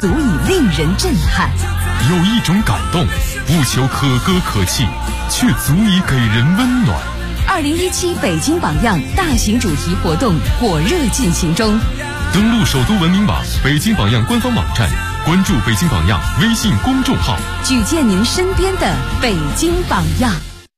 足以令人震撼。 有一种感动，不求可歌可泣，却足以给人温暖。 2017北京榜样大型主题活动火热进行中， 登录首都文明网、北京榜样官方网站，关注北京榜样微信公众号， 举荐您身边的北京榜样。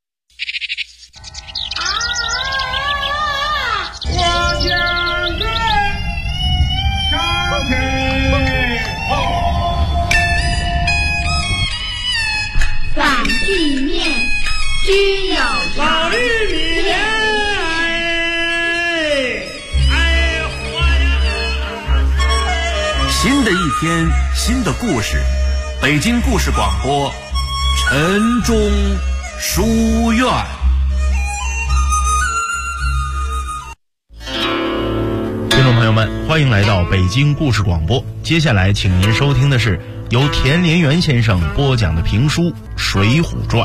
反地面居有老绿米莲， 新的一天，新的故事，北京故事广播，晨钟书院。 听众朋友们，欢迎来到北京故事广播。接下来，请您收听的是由田连元先生播讲的评书《水浒传》。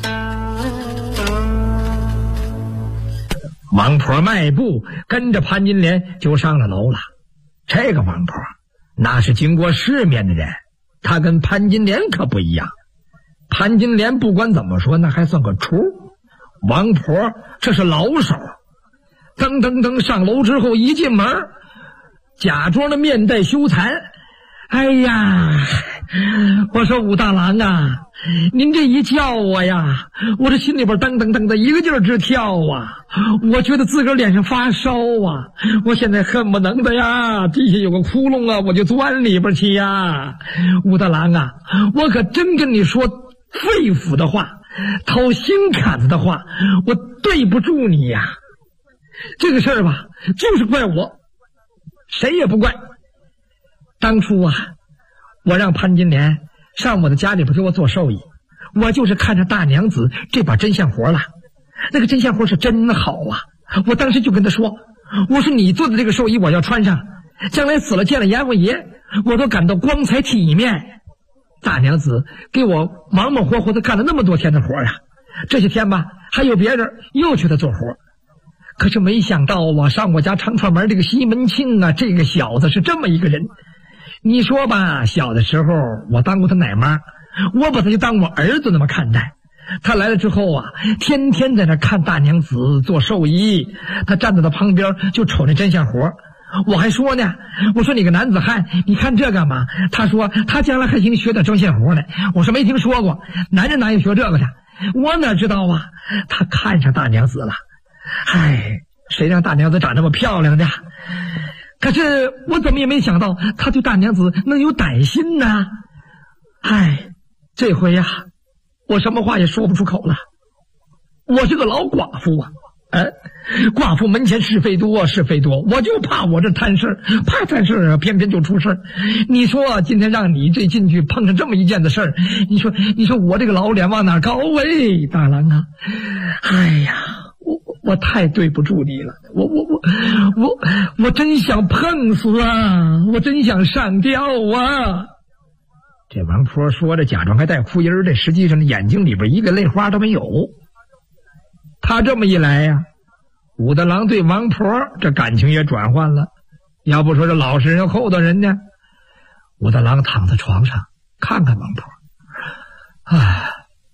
王婆迈步跟着潘金莲就上了楼了。这个王婆那是经过世面的人，她跟潘金莲可不一样。潘金莲不管怎么说那还算个厨，王婆这是老手。噔噔噔上楼之后一进门，假装的面带羞惭，哎呀，我说武大郎啊，您这一叫我呀，我这心里边噔噔噔的一个劲儿直跳啊，我觉得自个儿脸上发烧啊，我现在恨不能的呀，地下有个窟窿啊，我就钻里边去呀。武大郎啊，我可真跟你说肺腑的话，掏心坎子的话，我对不住你呀。这个事儿吧，就是怪我，谁也不怪。当初啊，我让潘金莲上我的家里边给我做寿衣，我就是看上大娘子这把针线活了。那个针线活是真好啊，我当时就跟她说，我说你做的这个寿衣我要穿上，将来死了见了阎王爷，我都感到光彩体面。大娘子给我忙忙活活的干了那么多天的活啊，这些天吧还有别人又去她做活。可是没想到啊，上我家长串门这个西门庆啊，这个小子是这么一个人。你说吧，小的时候我当过他奶妈，我把他就当我儿子那么看待。他来了之后啊，天天在那看大娘子做寿衣，他站在他旁边就瞅那针线活。我还说呢，我说你个男子汉，你看这干嘛？他说他将来还想学点针线活呢。我说没听说过，男人哪有学这个的？我哪知道啊，他看上大娘子了。唉，谁让大娘子长这么漂亮的？可是我怎么也没想到他对大娘子能有歹心呢。唉，这回呀，我什么话也说不出口了。我是个老寡妇啊，寡妇门前是非多，是非多，我就怕我这摊事，怕摊事啊，偏偏就出事。你说今天让你这进去碰上这么一件的事儿，你说我这个老脸往哪高喂，大郎啊？哎呀，我太对不住你了，我真想碰死啊，我真想上吊啊。这王婆说着假装还带哭音儿的，实际上眼睛里边一个泪花都没有。他这么一来呀，武大郎对王婆这感情也转换了。要不说这老实人厚道人呢。武大郎躺在床上看看王婆，唉，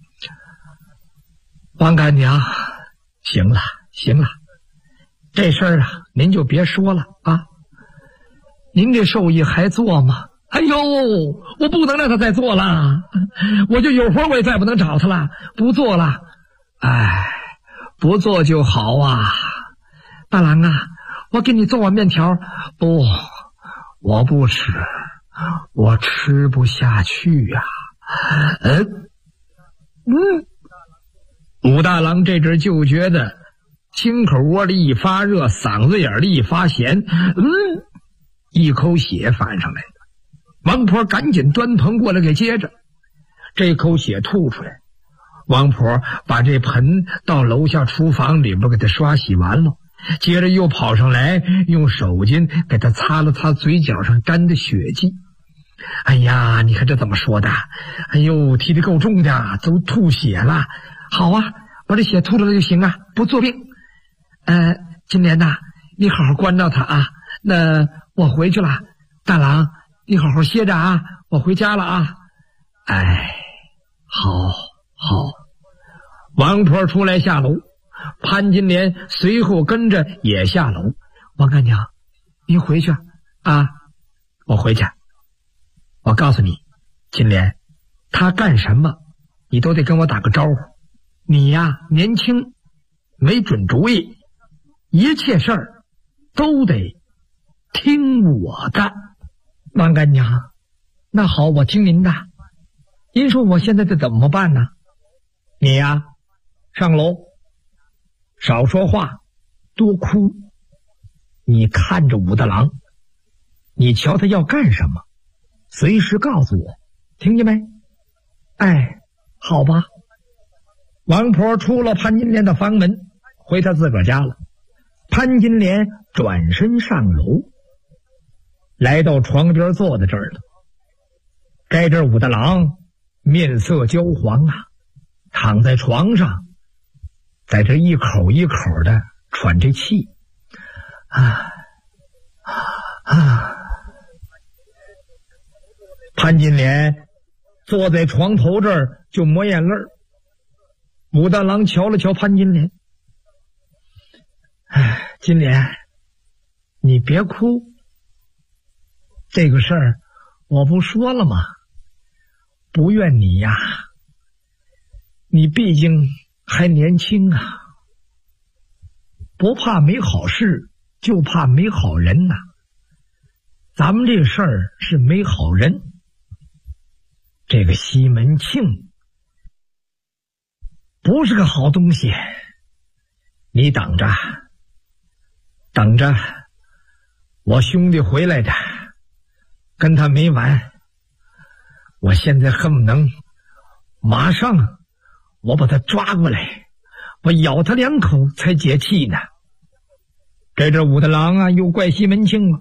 王干娘，行了，这事儿啊，您就别说了啊。您这寿衣还做吗？哎呦，我不能让他再做了，我就有活我也再不能找他了，不做了。哎，不做就好啊。大郎啊，我给你做碗面条。不，我不吃，我吃不下去呀。武大郎这阵就觉得心口窝里一发热，嗓子眼里一发咸，一口血翻上来了。王婆赶紧端盆过来给接着，这口血吐出来，王婆把这盆到楼下厨房里边给他刷洗完了，接着又跑上来用手巾给他擦了擦嘴角上沾的血迹。哎呀，你看这怎么说的？哎呦，提得够重的，都吐血了。好啊，把这血吐出来就行啊，不作病。金莲呐，你好好关照他啊。那我回去了，大郎你好好歇着啊，我回家了啊。哎，好。王婆出来下楼，潘金莲随后跟着也下楼。王干娘，您回去啊，我回去。我告诉你，金莲，他干什么你都得跟我打个招呼。你呀年轻，没准主意，一切事儿都得听我的。王干娘，那好，我听您的。您说我现在得怎么办呢？你呀上楼，少说话，多哭。你看着武大郎，你瞧他要干什么，随时告诉我，听见没？哎，好吧。王婆出了潘金莲的房门，回他自个儿家了。潘金莲转身上楼，来到床边坐在这儿了。该这武大郎面色焦黄啊，躺在床上，在这一口一口的喘着气。潘金莲坐在床头这儿就抹眼泪。武大郎瞧了瞧潘金莲，金莲，你别哭，这个事儿我不说了吗？不怨你呀，你毕竟还年轻啊，不怕没好事，就怕没好人呐。咱们这事儿是没好人，这个西门庆不是个好东西，你等着，我兄弟回来的，跟他没完。我现在恨不能马上我把他抓过来，我咬他2口才解气呢。这武大郎啊，又怪西门庆了。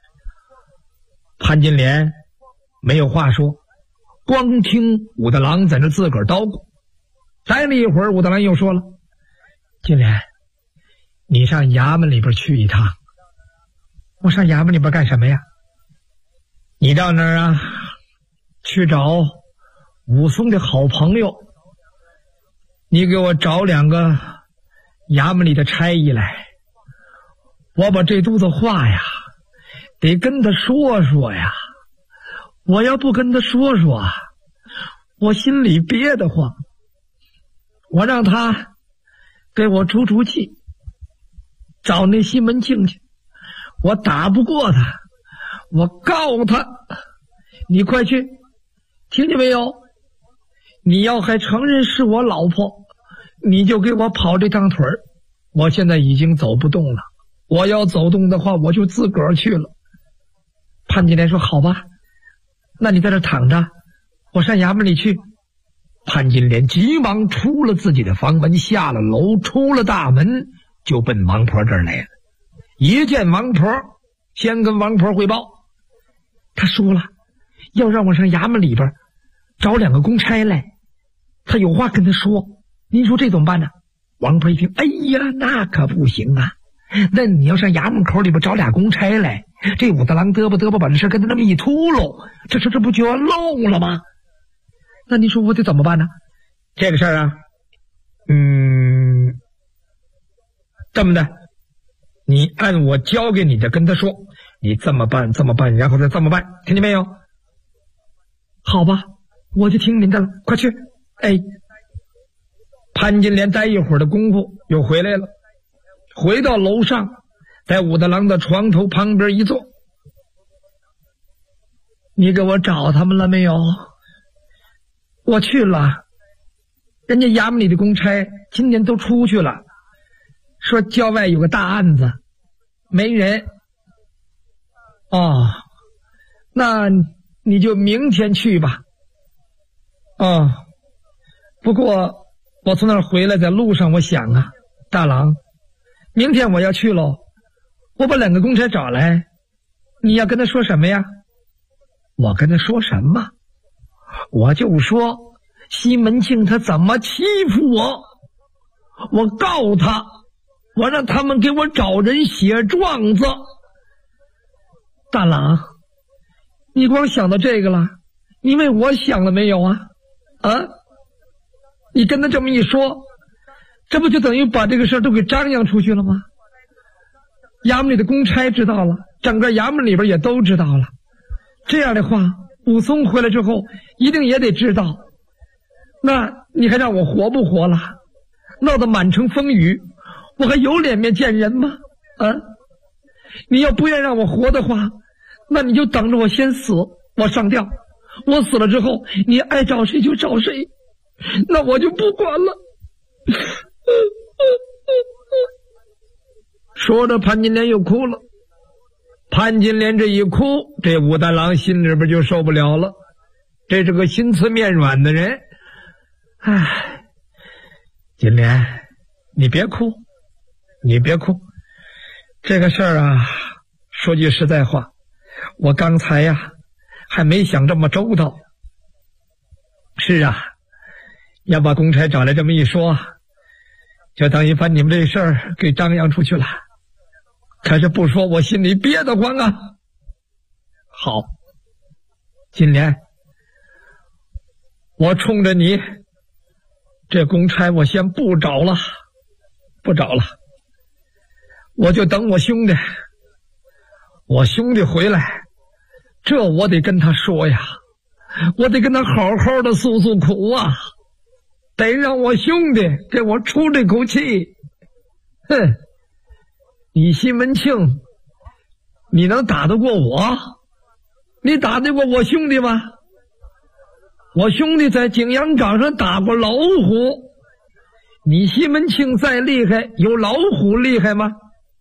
潘金莲没有话说，光听武大郎在那自个儿叨咕。待了一会儿，武大郎又说了：“金莲，你上衙门里边去一趟。”我上衙门里边干什么呀？你到那儿啊，去找武松的好朋友，你给我找2个衙门里的差役来，我把这肚子话呀得跟他说说呀。我要不跟他说说，我心里憋得慌。我让他给我出出气，找那西门庆去。我打不过他，我告他。你快去，听见没有？你要还承认是我老婆，你就给我跑这趟腿儿。我现在已经走不动了，我要走动的话，我就自个儿去了。潘金莲说：“好吧，那你在这躺着，我上衙门里去。”潘金莲急忙出了自己的房门，下了楼，出了大门，就奔王婆这儿来了。一见王婆，先跟王婆汇报，他说了要让我上衙门里边找2个公差来，他有话跟他说。您说这怎么办呢？王婆一听，哎呀，那可不行啊，那你要上衙门口里边找2公差来，这武大郎嘚啵把这事跟他那么一秃噜，这不就要漏了吗？那你说我得怎么办呢？这个事儿啊，这么的，你按我教给你的跟他说，你这么办，然后再这么办，听见没有？好吧，我就听您的了，快去。哎，潘金莲待一会儿的功夫又回来了，回到楼上，在武大郎的床头旁边一坐。你给我找他们了没有？我去了，人家衙门里的公差今天都出去了，说郊外有个大案子，没人。哦，那你就明天去吧。哦，不过我从那儿回来，在路上我想啊，大郎，明天我要去喽，我把2个公差找来，你要跟他说什么呀？我跟他说什么？我就说西门庆他怎么欺负我，我告他，我让他们给我找人写状子。大郎， 你光想到这个了，你为我想了没有啊？啊？你跟他这么一说，这不就等于把这个事儿都给张扬出去了吗？衙门里的公差知道了，整个衙门里边也都知道了。这样的话，武松回来之后一定也得知道，那你还让我活不活了？闹得满城风雨，我还有脸面见人吗？啊？你要不愿让我活的话，那你就等着我先死，我上吊，我死了之后你爱找谁就找谁，那我就不管了。说着潘金莲又哭了。潘金莲这一哭，这武大郎心里边就受不了了。这是个心慈面软的人。唉，金莲，你别哭，你别哭。这个事儿啊，说句实在话，我刚才呀还没想这么周到。是啊，要把公差找来这么一说，就等于把你们这事儿给张扬出去了。可是不说我心里憋得慌啊。好，金莲，我冲着你，这公差我先不找了，我就等我兄弟回来，这我得跟他说呀，我得跟他好好的诉诉苦啊，得让我兄弟给我出这口气。哼，你西门庆，你能打得过我？你打得过我兄弟吗？我兄弟在景阳冈上打过老虎，你西门庆再厉害，有老虎厉害吗？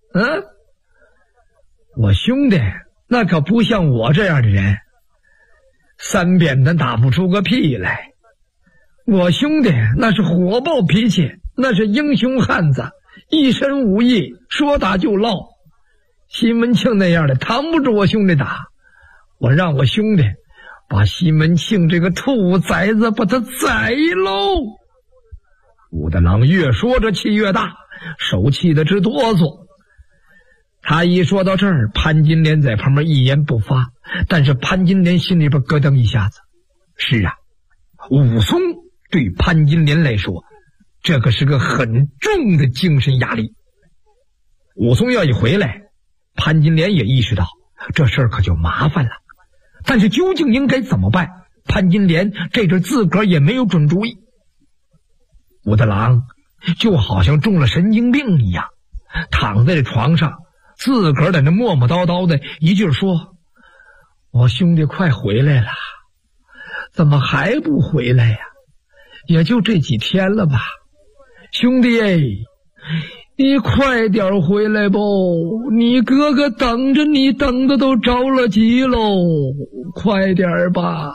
我兄弟那可不像我这样的人，三鞭子打不出个屁来。我兄弟那是火爆脾气，那是英雄汉子，一身武艺，说打就落。西门庆那样的扛不住我兄弟打，我让我兄弟把西门庆这个兔崽子把他宰喽。武大郎越说这气越大，手气得直哆嗦。他一说到这儿，潘金莲在旁边一言不发，但是潘金莲心里边咯噔一下子。是啊，武松对潘金莲来说，这可是个很重的精神压力。武松要一回来，潘金莲也意识到这事儿可就麻烦了，但是究竟应该怎么办，潘金莲这阵自个儿也没有准主意。武大郎就好像中了神经病一样，躺在这床上，自个儿在那磨磨叨叨的一句说，我兄弟快回来了，怎么还不回来呀？也就这几天了吧，兄弟哎，你快点回来吧，你哥哥等着你，等的都着了急喽，快点吧。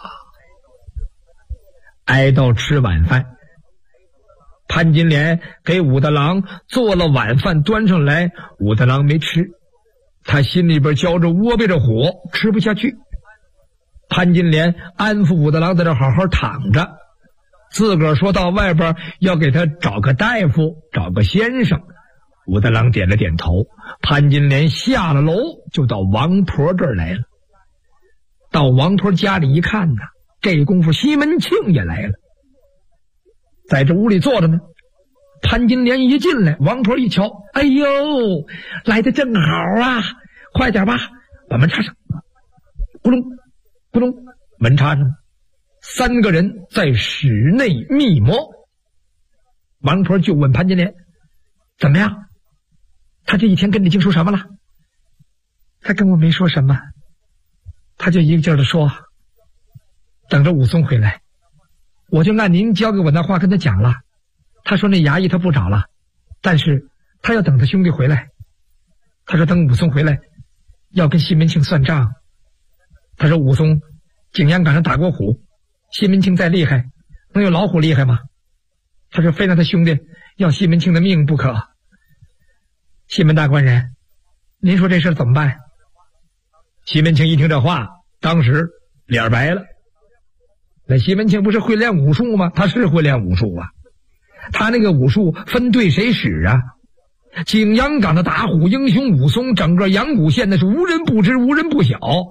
挨到吃晚饭，潘金莲给武大郎做了晚饭端上来，武大郎没吃，他心里边焦着窝背着火，吃不下去。潘金莲安抚武大郎在这好好躺着，自个儿说到外边要给他找个大夫，找个先生。武大郎点了点头，潘金莲下了楼就到王婆这儿来了。到王婆家里一看呢，这功夫西门庆也来了，在这屋里坐着呢。潘金莲一进来，王婆一瞧，哎呦，来的正好啊，快点吧，把门插上。咕隆咕隆，门插上，三个人在室内密谋。王婆就问潘金莲，怎么样，他这一天跟你净说什么了？他跟我没说什么，他就一个劲儿的说，等着武松回来。我就按您教给我那话跟他讲了，他说那衙役他不找了，但是他要等他兄弟回来。他说等武松回来要跟西门庆算账。他说武松景阳冈上打过虎，西门庆再厉害能有老虎厉害吗？他说非让他兄弟要西门庆的命不可。西门大官人，您说这事怎么办？西门庆一听这话，当时脸白了。那西门庆不是会练武术吗？他是会练武术啊，他那个武术分对谁使啊？景阳冈的打虎英雄武松，整个阳谷县那是无人不知无人不晓，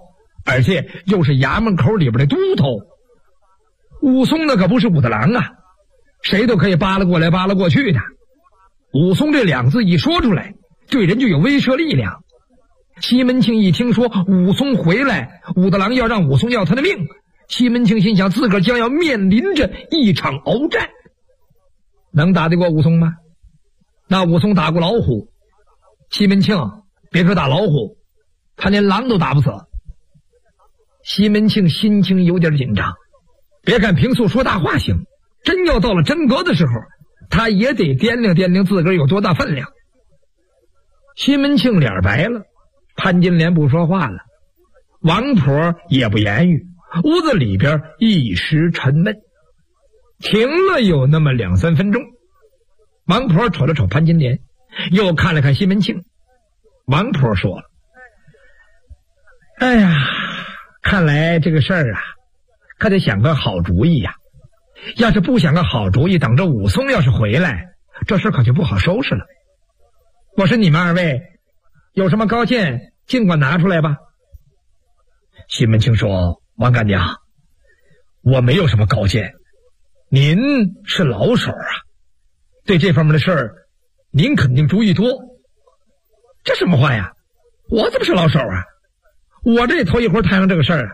而且又是衙门口里边的都头。武松那可不是武大郎啊，谁都可以扒拉过来扒拉过去的。武松这两字一说出来，对人就有威慑力量。西门庆一听说武松回来，武大郎要让武松要他的命，西门庆心想自个儿将要面临着一场鏖战，能打得过武松吗？那武松打过老虎，西门庆别说打老虎，他连狼都打不死。西门庆心情有点紧张，别看平素说大话行，真要到了真格的时候，他也得掂量掂量自个儿有多大分量。西门庆脸白了，潘金莲不说话了，王婆也不言语，屋子里边一时沉闷，停了有那么2-3分钟。王婆瞅了瞅潘金莲，又看了看西门庆。王婆说了：“哎呀，看来这个事儿啊，可得想个好主意呀。要是不想个好主意，等着武松要是回来，这事可就不好收拾了。我说你们二位有什么高见，尽管拿出来吧。”西门庆说：“王干娘，我没有什么高见，您是老手啊，对这方面的事儿，您肯定主意多。”这什么话呀？我怎么是老手啊？我这头一回摊上这个事儿啊。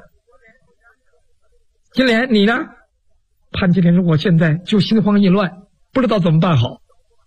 金莲，你呢？潘金莲说：“我现在就心慌意乱，不知道怎么办好。”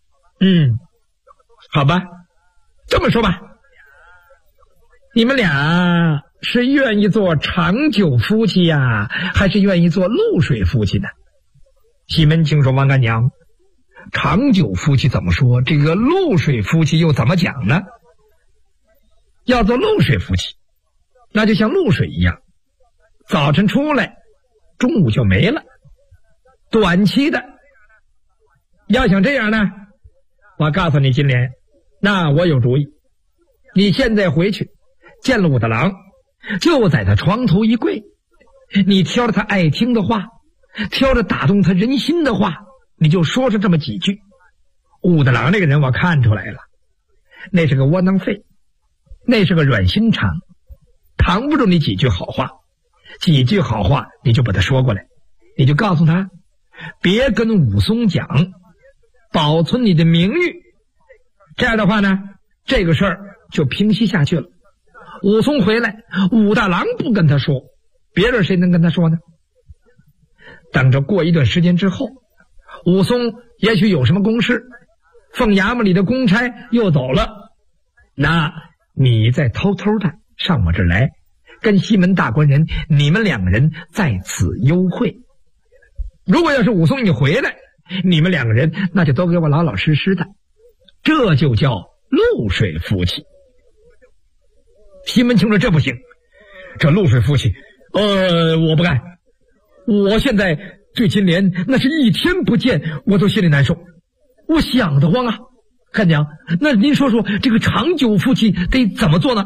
好吧，这么说吧，你们俩是愿意做长久夫妻呀，还是愿意做露水夫妻呢？西门庆说：“王干娘，长久夫妻怎么说？这个露水夫妻又怎么讲呢？要做露水夫妻，那就像露水一样，早晨出来，中午就没了。短期的，要想这样呢，我告诉你金莲，那我有主意。你现在回去见了武大郎，就在他床头一跪，你挑着他爱听的话，挑着打动他人心的话，你就说出这么几句。武大郎这个人我看出来了，那是个窝囊废，那是个软心肠，扛不住你几句好话。几句好话你就把他说过来，你就告诉他别跟武松讲，保存你的名誉。这样的话呢，这个事儿就平息下去了。武松回来，武大郎不跟他说，别人谁能跟他说呢？等着过一段时间之后，武松也许有什么公事，奉衙门里的公差又走了，那你再偷偷的上我这儿来，跟西门大官人你们两个人在此幽会。如果要是武松你回来，你们两个人那就都给我老老实实的，这就叫露水夫妻。西门庆说：“这不行，这露水夫妻我不干。我现在对金莲那是一天不见我都心里难受，我想得慌啊。干娘，那您说说这个长久夫妻得怎么做呢？”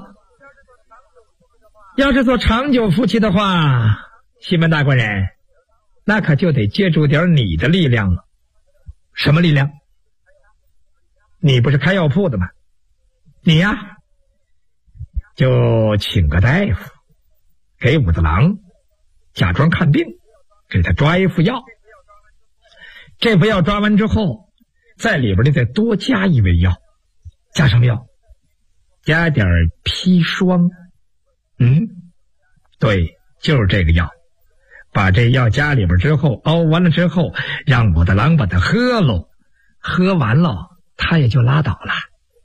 要是做长久夫妻的话，西门大官人，那可就得借助点你的力量了。什么力量？你不是开药铺的吗？你呀，就请个大夫，给武大郎假装看病，给他抓一副药。这副药抓完之后，在里边呢再多加一味药。加什么药？加点砒霜。对，就是这个药。把这药加里边之后，熬完了之后，让武大郎把它喝喽，喝完了他也就拉倒了。